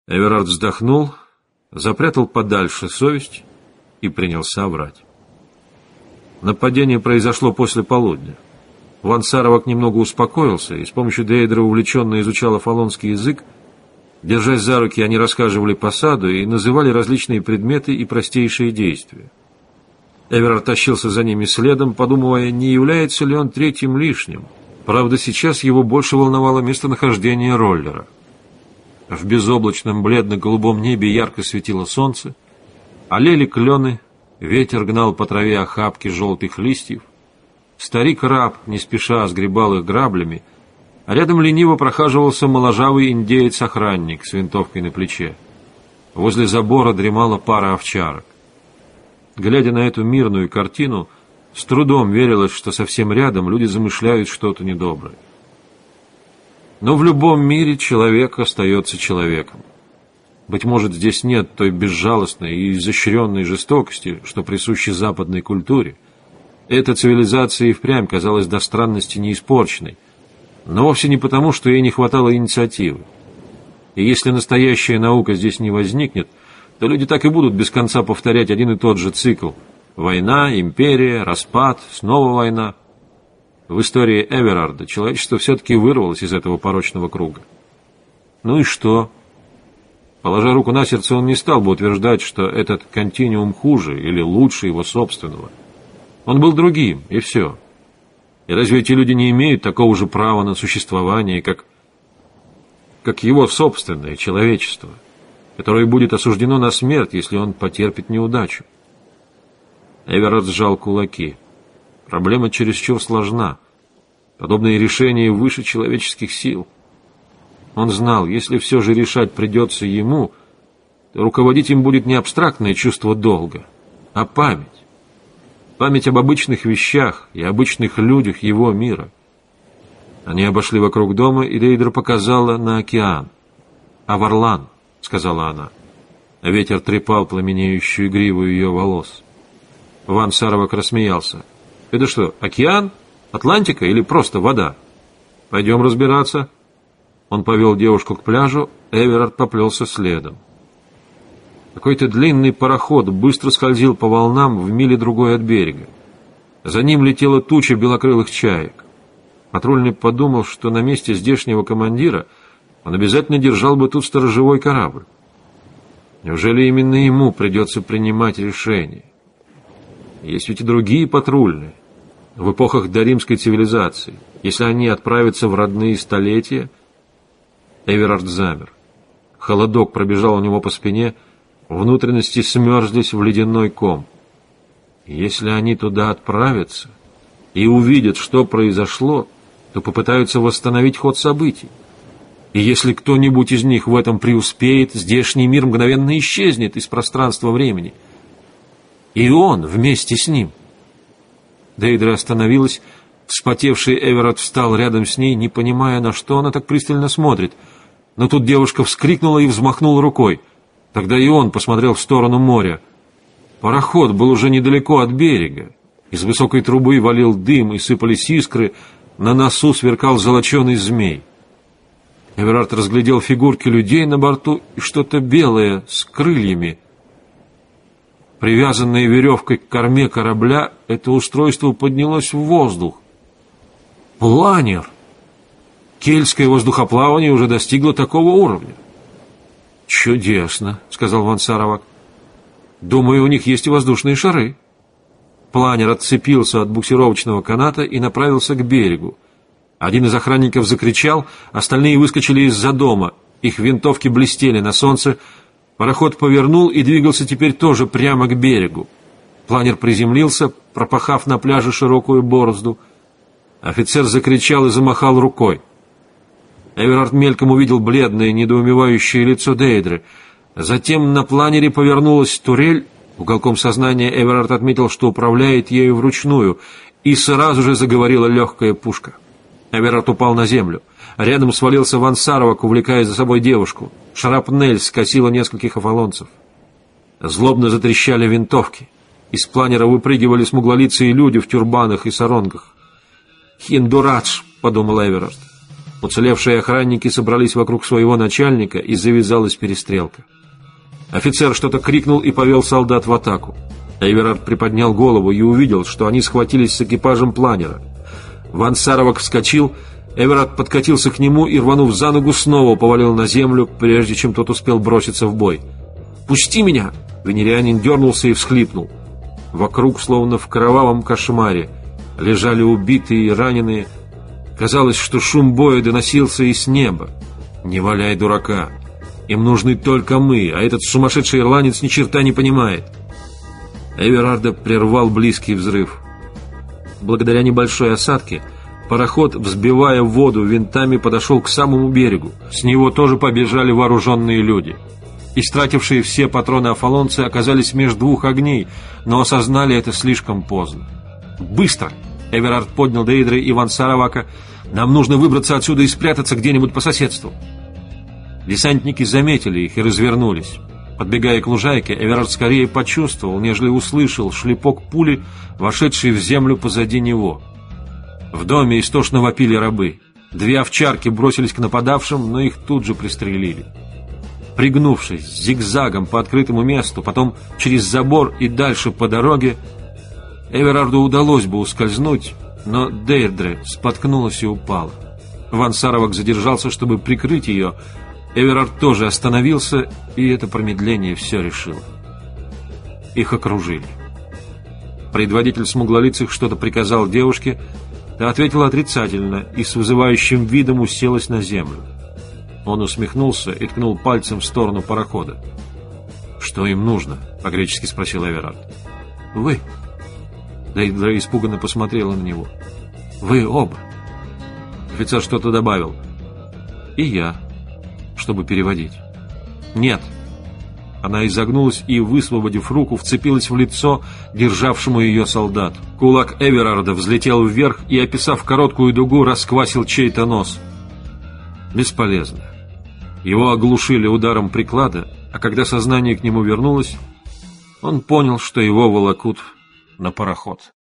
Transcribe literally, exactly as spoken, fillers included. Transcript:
Эверард вздохнул, запрятал подальше совесть и принялся врать. Нападение произошло после полудня. Ван Саровак немного успокоился и с помощью Дейдра увлеченно изучал афалонский язык. Держась за руки, они расхаживали по саду и называли различные предметы и простейшие действия. Эверард тащился за ними следом, подумывая, не является ли он третьим лишним. Правда, сейчас его больше волновало местонахождение роллера. В безоблачном бледно-голубом небе ярко светило солнце, олели клены, ветер гнал по траве охапки желтых листьев. Старик-раб не спеша сгребал их граблями, а рядом лениво прохаживался моложавый индеец-охранник с винтовкой на плече. Возле забора дремала пара овчарок. Глядя на эту мирную картину, с трудом верилось, что совсем рядом люди замышляют что-то недоброе. Но в любом мире человек остается человеком. Быть может, здесь нет той безжалостной и изощренной жестокости, что присуща западной культуре. Эта цивилизация и впрямь казалась до странности неиспорченной, но вовсе не потому, что ей не хватало инициативы. И если настоящая наука здесь не возникнет, то люди так и будут без конца повторять один и тот же цикл. Война, империя, распад, снова война. В истории Эверарда человечество все-таки вырвалось из этого порочного круга. Ну и что? Положа руку на сердце, он не стал бы утверждать, что этот континуум хуже или лучше его собственного. Он был другим, и все. И разве эти люди не имеют такого же права на существование, как, как его собственное человечество, которое будет осуждено на смерть, если он потерпит неудачу? Эверард сжал кулаки. Проблема чересчур сложна. Подобные решения выше человеческих сил. Он знал, если все же решать придется ему, то руководить им будет не абстрактное чувство долга, а память. Память об обычных вещах и обычных людях его мира. Они обошли вокруг дома, и Дейдра показала на океан. «Аварлан», — сказала она. Ветер трепал пламенеющую гриву ее волос. Ван Саровак рассмеялся. «Это что, океан? Атлантика или просто вода? Пойдем разбираться». Он повел девушку к пляжу, Эверард поплелся следом. Какой-то длинный пароход быстро скользил по волнам в миле другой от берега. За ним летела туча белокрылых чаек. Патрульный подумал, что на месте здешнего командира он обязательно держал бы тут сторожевой корабль. Неужели именно ему придется принимать решение? Есть ведь и другие патрульные. В эпохах доримской цивилизации, если они отправятся в родные столетия... Эверард замер. Холодок пробежал у него по спине, внутренности смерзлись в ледяной ком. Если они туда отправятся и увидят, что произошло, то попытаются восстановить ход событий. И если кто-нибудь из них в этом преуспеет, здешний мир мгновенно исчезнет из пространства времени. И он вместе с ним. Дейдра остановилась. Вспотевший Эверард встал рядом с ней, не понимая, на что она так пристально смотрит. Но тут девушка вскрикнула и взмахнула рукой. Тогда и он посмотрел в сторону моря. Пароход был уже недалеко от берега. Из высокой трубы валил дым и сыпались искры. На носу сверкал золоченый змей. Эверард разглядел фигурки людей на борту и что-то белое с крыльями. Привязанное веревкой к корме корабля, это устройство поднялось в воздух. Планер! Кельтское воздухоплавание уже достигло такого уровня. «Чудесно», — сказал Ван Саровак. «Думаю, у них есть и воздушные шары». Планер отцепился от буксировочного каната и направился к берегу. Один из охранников закричал, остальные выскочили из-за дома. Их винтовки блестели на солнце. Пароход повернул и двигался теперь тоже прямо к берегу. Планер приземлился, пропахав на пляже широкую борозду. Офицер закричал и замахал рукой. Эверард мельком увидел бледное, недоумевающее лицо Дейдры. Затем на планере повернулась турель. Уголком сознания Эверард отметил, что управляет ею вручную, и сразу же заговорила легкая пушка. Эверард упал на землю. Рядом свалился Ван Саровак, увлекая за собой девушку. Шрапнель скосила нескольких афалонцев. Злобно затрещали винтовки. Из планера выпрыгивали смуглолицые люди в тюрбанах и саронгах. «Хиндурадж», — подумал Эверард. Уцелевшие охранники собрались вокруг своего начальника, и завязалась перестрелка. Офицер что-то крикнул и повел солдат в атаку. Эверард приподнял голову и увидел, что они схватились с экипажем планера. Ван Саровак вскочил, Эверард подкатился к нему и, рванув за ногу, снова повалил на землю, прежде чем тот успел броситься в бой. «Пусти меня!» Венерианин дернулся и всхлипнул. Вокруг, словно в кровавом кошмаре, лежали убитые и раненые. Казалось, что шум боя доносился и с неба. «Не валяй дурака! Им нужны только мы, а этот сумасшедший ирландец ни черта не понимает!» Эверарда прервал близкий взрыв. Благодаря небольшой осадке пароход, взбивая воду винтами, подошел к самому берегу. С него тоже побежали вооруженные люди. Истратившие все патроны афалонцы оказались между двух огней, но осознали это слишком поздно. «Быстро!» — Эверард поднял Дейдре и Ван Саровака. «Нам нужно выбраться отсюда и спрятаться где-нибудь по соседству». Десантники заметили их и развернулись. Подбегая к лужайке, Эверард скорее почувствовал, нежели услышал шлепок пули, вошедшей в землю позади него. В доме истошно вопили рабы. Две овчарки бросились к нападавшим, но их тут же пристрелили. Пригнувшись зигзагом по открытому месту, потом через забор и дальше по дороге, Эверарду удалось бы ускользнуть, но Дейдре споткнулась и упала. Ван Саровак задержался, чтобы прикрыть ее. Эверард тоже остановился, и это промедление все решило. Их окружили. Предводитель смуглолицых что-то приказал девушке, та ответила отрицательно и с вызывающим видом уселась на землю. Он усмехнулся и ткнул пальцем в сторону парохода. «Что им нужно?» — по-гречески спросил Эверард. «Вы». Дейдра испуганно посмотрела на него. «Вы оба». Офицер что-то добавил. «И я», чтобы переводить. «Нет». Она изогнулась и, высвободив руку, вцепилась в лицо державшему ее солдат. Кулак Эверарда взлетел вверх и, описав короткую дугу, расквасил чей-то нос. Бесполезно. Его оглушили ударом приклада, а когда сознание к нему вернулось, он понял, что его волокут на пароход.